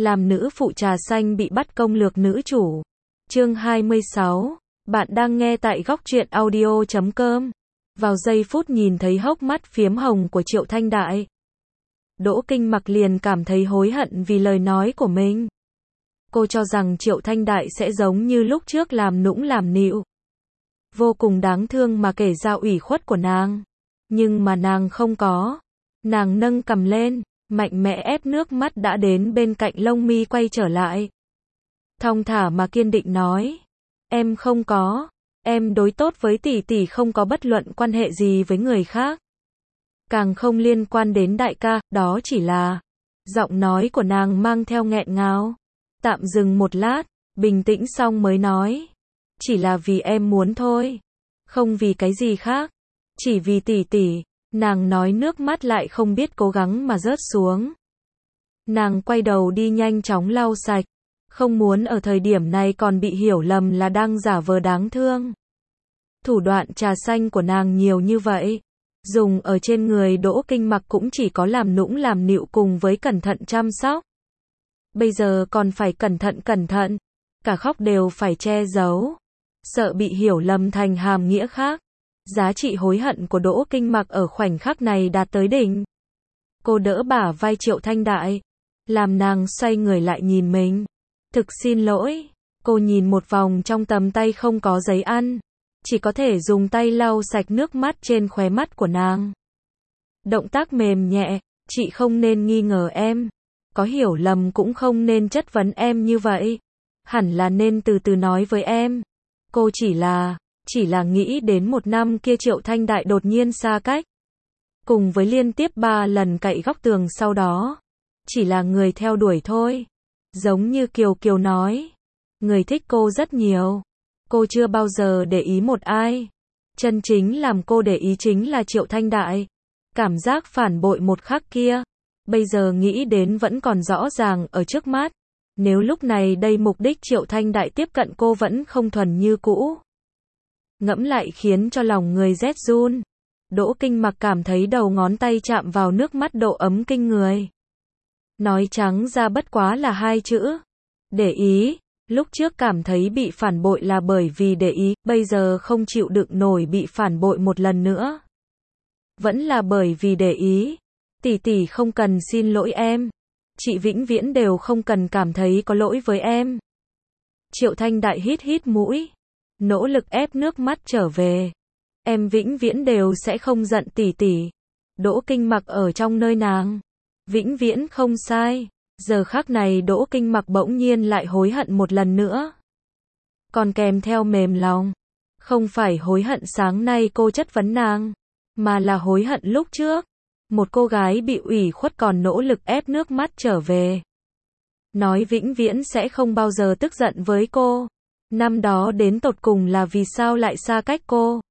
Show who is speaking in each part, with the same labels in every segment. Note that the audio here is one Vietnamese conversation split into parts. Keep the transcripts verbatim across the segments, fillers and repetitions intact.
Speaker 1: Làm nữ phụ trà xanh bị bắt công lược nữ chủ. Chương hai mươi sáu. Bạn đang nghe tại góc truyện audio chấm com. Vào giây phút nhìn thấy hốc mắt phiếm hồng của Triệu Thanh Đại, Đỗ Kinh Mặc liền cảm thấy hối hận vì lời nói của mình. Cô cho rằng Triệu Thanh Đại sẽ giống như lúc trước làm nũng làm nịu, vô cùng đáng thương mà kể ra ủy khuất của nàng. Nhưng mà nàng không có. Nàng nâng cằm lên, mạnh mẽ ép nước mắt đã đến bên cạnh lông mi quay trở lại. Thong thả mà kiên định nói, em không có, em đối tốt với tỷ tỷ, không có bất luận quan hệ gì với người khác. Càng không liên quan đến đại ca, đó chỉ là... Giọng nói của nàng mang theo nghẹn ngào. Tạm dừng một lát, bình tĩnh xong mới nói, chỉ là vì em muốn thôi, không vì cái gì khác, chỉ vì tỷ tỷ. Nàng nói nước mắt lại không biết cố gắng mà rớt xuống. Nàng quay đầu đi nhanh chóng lau sạch, không muốn ở thời điểm này còn bị hiểu lầm là đang giả vờ đáng thương. Thủ đoạn trà xanh của nàng nhiều như vậy, dùng ở trên người Đỗ Kinh Mặc cũng chỉ có làm nũng làm nịu cùng với cẩn thận chăm sóc. Bây giờ còn phải cẩn thận cẩn thận, cả khóc đều phải che giấu, sợ bị hiểu lầm thành hàm nghĩa khác. Giá trị hối hận của Đỗ Kinh Mặc ở khoảnh khắc này đạt tới đỉnh. Cô đỡ bả vai Triệu Thanh Đại, làm nàng xoay người lại nhìn mình. Thực xin lỗi. Cô nhìn một vòng trong tầm tay không có giấy ăn, chỉ có thể dùng tay lau sạch nước mắt trên khóe mắt của nàng. Động tác mềm nhẹ, chị không nên nghi ngờ em, có hiểu lầm cũng không nên chất vấn em như vậy, hẳn là nên từ từ nói với em. Cô chỉ là... Chỉ là nghĩ đến một năm kia Triệu Thanh Đại đột nhiên xa cách, cùng với liên tiếp ba lần cậy góc tường sau đó, chỉ là người theo đuổi thôi. Giống như Kiều Kiều nói, người thích cô rất nhiều, cô chưa bao giờ để ý một ai. Chân chính làm cô để ý chính là Triệu Thanh Đại. Cảm giác phản bội một khắc kia, bây giờ nghĩ đến vẫn còn rõ ràng ở trước mắt. Nếu lúc này đây mục đích Triệu Thanh Đại tiếp cận cô vẫn không thuần như cũ, ngẫm lại khiến cho lòng người rét run. Đỗ Kinh Mặc cảm thấy đầu ngón tay chạm vào nước mắt độ ấm kinh người. Nói trắng ra bất quá là hai chữ, để ý. Lúc trước cảm thấy bị phản bội là bởi vì để ý, bây giờ không chịu đựng nổi bị phản bội một lần nữa, vẫn là bởi vì để ý. Tỷ tỷ không cần xin lỗi em, chị vĩnh viễn đều không cần cảm thấy có lỗi với em. Triệu Thanh Đại hít hít mũi, nỗ lực ép nước mắt trở về. Em vĩnh viễn đều sẽ không giận tỷ tỷ. Đỗ Kinh Mặc ở trong nơi nàng, vĩnh viễn không sai. Giờ khắc này Đỗ Kinh Mặc bỗng nhiên lại hối hận một lần nữa. Còn kèm theo mềm lòng. Không phải hối hận sáng nay cô chất vấn nàng, mà là hối hận lúc trước. Một cô gái bị ủy khuất còn nỗ lực ép nước mắt trở về. Nói vĩnh viễn sẽ không bao giờ tức giận với cô. Năm đó đến tột cùng là vì sao lại xa cách cô?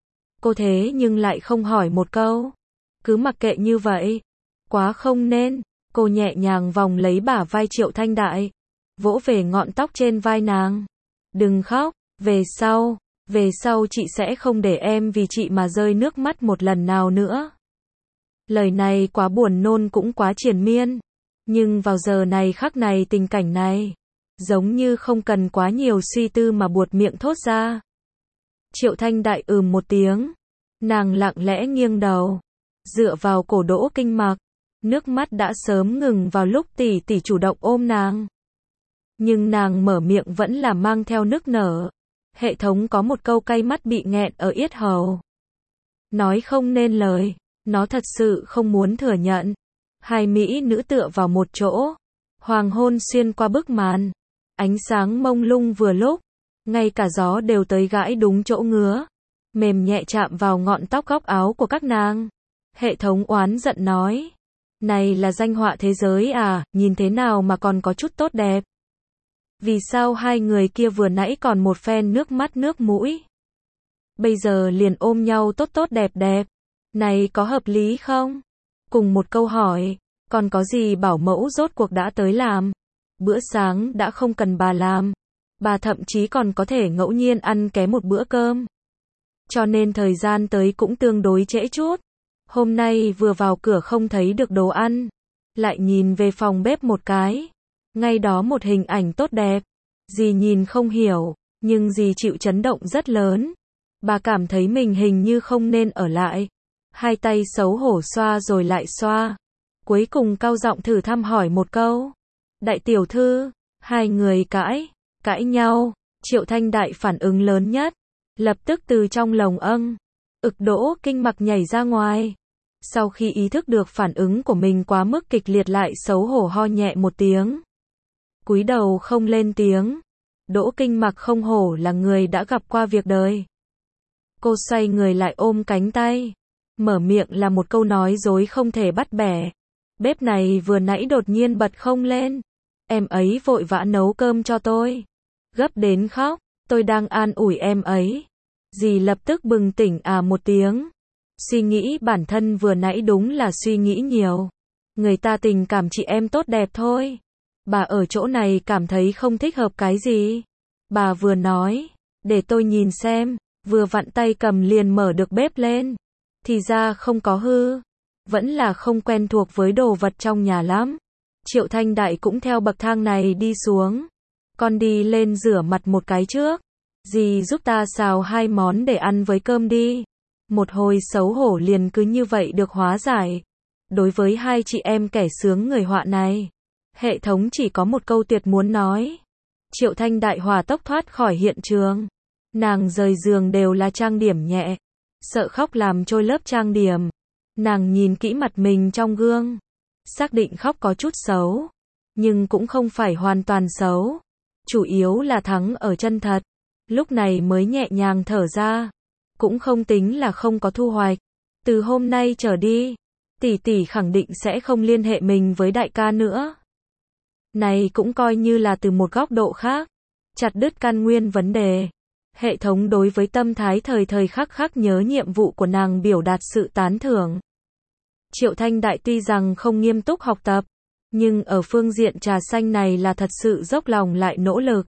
Speaker 1: Cô thế nhưng lại không hỏi một câu, cứ mặc kệ như vậy. Quá không nên. Cô nhẹ nhàng vòng lấy bả vai Triệu Thanh Đại, vỗ về ngọn tóc trên vai nàng. Đừng khóc, về sau, về sau chị sẽ không để em vì chị mà rơi nước mắt một lần nào nữa. Lời này quá buồn nôn cũng quá triền miên, nhưng vào giờ này khắc này tình cảnh này, giống như không cần quá nhiều suy tư mà buột miệng thốt ra. Triệu Thanh Đại ừm một tiếng, nàng lặng lẽ nghiêng đầu, dựa vào cổ Đỗ Kinh Mặc, nước mắt đã sớm ngừng vào lúc tỷ tỷ chủ động ôm nàng. Nhưng nàng mở miệng vẫn là mang theo nức nở. Hệ thống có một câu cay mắt bị nghẹn ở yết hầu, nói không nên lời, nó thật sự không muốn thừa nhận. Hai mỹ nữ tựa vào một chỗ, hoàng hôn xuyên qua bức màn. Ánh sáng mông lung vừa lúc, ngay cả gió đều tới gãi đúng chỗ ngứa, mềm nhẹ chạm vào ngọn tóc góc áo của các nàng. Hệ thống oán giận nói, này là danh họa thế giới à, nhìn thế nào mà còn có chút tốt đẹp. Vì sao hai người kia vừa nãy còn một phen nước mắt nước mũi, bây giờ liền ôm nhau tốt tốt đẹp đẹp, này có hợp lý không? Cùng một câu hỏi, còn có gì bảo mẫu rốt cuộc đã tới làm. Bữa sáng đã không cần bà làm, bà thậm chí còn có thể ngẫu nhiên ăn ké một bữa cơm. Cho nên thời gian tới cũng tương đối trễ chút. Hôm nay vừa vào cửa không thấy được đồ ăn, lại nhìn về phòng bếp một cái, Ngay đó một hình ảnh tốt đẹp. Dì nhìn không hiểu, nhưng dì chịu chấn động rất lớn. Bà cảm thấy mình hình như không nên ở lại. Hai tay xấu hổ xoa rồi lại xoa. Cuối cùng cau giọng thử thăm hỏi một câu. Đại tiểu thư, hai người cãi, cãi nhau. Triệu Thanh Đại phản ứng lớn nhất. Lập tức từ trong lồng âng, ực Đỗ Kinh Mặc nhảy ra ngoài. Sau khi ý thức được phản ứng của mình quá mức kịch liệt lại xấu hổ ho nhẹ một tiếng. Cúi đầu không lên tiếng. Đỗ Kinh Mặc không hổ là người đã gặp qua việc đời. Cô xoay người lại ôm cánh tay. Mở miệng là một câu nói dối không thể bắt bẻ. Bếp này vừa nãy đột nhiên bật không lên. Em ấy vội vã nấu cơm cho tôi. Gấp đến khóc, tôi đang an ủi em ấy. Dì lập tức bừng tỉnh à một tiếng. Suy nghĩ bản thân vừa nãy đúng là suy nghĩ nhiều. Người ta tình cảm chị em tốt đẹp thôi. Bà ở chỗ này cảm thấy không thích hợp cái gì. Bà vừa nói, để tôi nhìn xem, vừa vặn tay cầm liền mở được bếp lên. Thì ra không có hư. Vẫn là không quen thuộc với đồ vật trong nhà lắm. Triệu Thanh Đại cũng theo bậc thang này đi xuống. Con đi lên rửa mặt một cái trước. Dì giúp ta xào hai món để ăn với cơm đi. Một hồi xấu hổ liền cứ như vậy được hóa giải. Đối với hai chị em kẻ sướng người họa này, hệ thống chỉ có một câu tuyệt muốn nói. Triệu Thanh Đại hỏa tốc thoát khỏi hiện trường. Nàng rời giường đều là trang điểm nhẹ. Sợ khóc làm trôi lớp trang điểm. Nàng nhìn kỹ mặt mình trong gương. Xác định khóc có chút xấu. Nhưng cũng không phải hoàn toàn xấu. Chủ yếu là thắng ở chân thật. Lúc này mới nhẹ nhàng thở ra. Cũng không tính là không có thu hoạch. Từ hôm nay trở đi, tỷ tỷ khẳng định sẽ không liên hệ mình với đại ca nữa. Này cũng coi như là từ một góc độ khác. Chặt đứt căn nguyên vấn đề. Hệ thống đối với tâm thái thời thời khắc khắc nhớ nhiệm vụ của nàng biểu đạt sự tán thưởng. Triệu Thanh Đại tuy rằng không nghiêm túc học tập, nhưng ở phương diện trà xanh này là thật sự dốc lòng lại nỗ lực.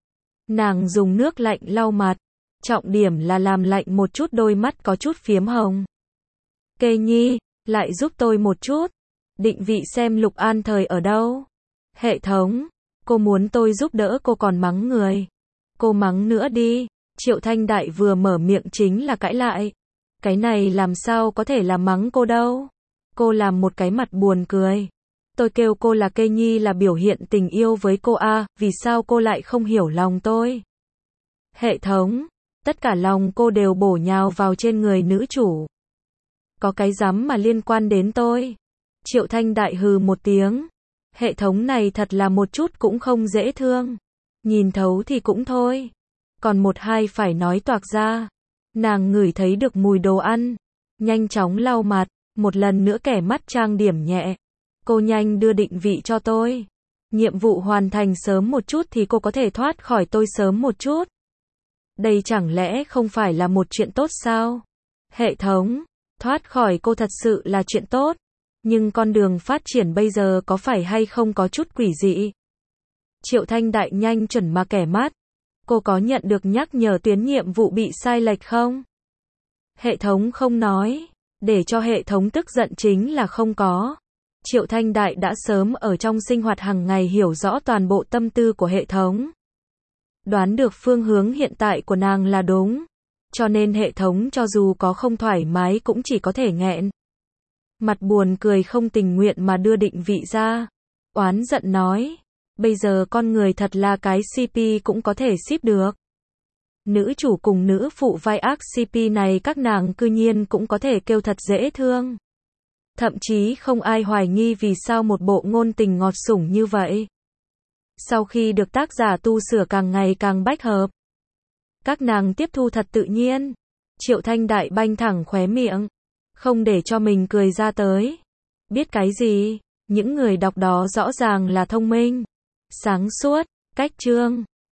Speaker 1: Nàng dùng nước lạnh lau mặt, trọng điểm là làm lạnh một chút đôi mắt có chút phiếm hồng. Kê Nhi, lại giúp tôi một chút. Định vị xem Lục An Thời ở đâu. Hệ thống, cô muốn tôi giúp đỡ cô còn mắng người. Cô mắng nữa đi. Triệu Thanh Đại vừa mở miệng chính là cãi lại. Cái này làm sao có thể là mắng cô đâu. Cô làm một cái mặt buồn cười. Tôi kêu cô là Kê Nhi là biểu hiện tình yêu với cô a, vì sao cô lại không hiểu lòng tôi? Hệ thống, tất cả lòng cô đều bổ nhào vào trên người nữ chủ. Có cái dám mà liên quan đến tôi. Triệu Thanh Đại hừ một tiếng. Hệ thống này thật là một chút cũng không dễ thương. Nhìn thấu thì cũng thôi. Còn một hai phải nói toạc ra. Nàng ngửi thấy được mùi đồ ăn. Nhanh chóng lau mặt. Một lần nữa kẻ mắt trang điểm nhẹ. Cô nhanh đưa định vị cho tôi. Nhiệm vụ hoàn thành sớm một chút thì cô có thể thoát khỏi tôi sớm một chút. Đây chẳng lẽ không phải là một chuyện tốt sao? Hệ thống, thoát khỏi cô thật sự là chuyện tốt. Nhưng con đường phát triển bây giờ có phải hay không có chút quỷ dị? Triệu Thanh Đại nhanh chuẩn mà kẻ mắt. Cô có nhận được nhắc nhở tuyến nhiệm vụ bị sai lệch không? Hệ thống không nói. Để cho hệ thống tức giận chính là không có. Triệu Thanh Đại đã sớm ở trong sinh hoạt hàng ngày hiểu rõ toàn bộ tâm tư của hệ thống. Đoán được phương hướng hiện tại của nàng là đúng. Cho nên hệ thống cho dù có không thoải mái cũng chỉ có thể nghẹn. Mặt buồn cười không tình nguyện mà đưa định vị ra. Oán giận nói. Bây giờ con người thật là cái xê pê cũng có thể ship được. Nữ chủ cùng nữ phụ vai ác xê pê này các nàng cư nhiên cũng có thể kêu thật dễ thương. Thậm chí không ai hoài nghi vì sao một bộ ngôn tình ngọt sủng như vậy. Sau khi được tác giả tu sửa càng ngày càng bách hợp. Các nàng tiếp thu thật tự nhiên. Triệu Thanh Đại banh thẳng khóe miệng. Không để cho mình cười ra tới. Biết cái gì? Những người đọc đó rõ ràng là thông minh. Sáng suốt. Cách chương.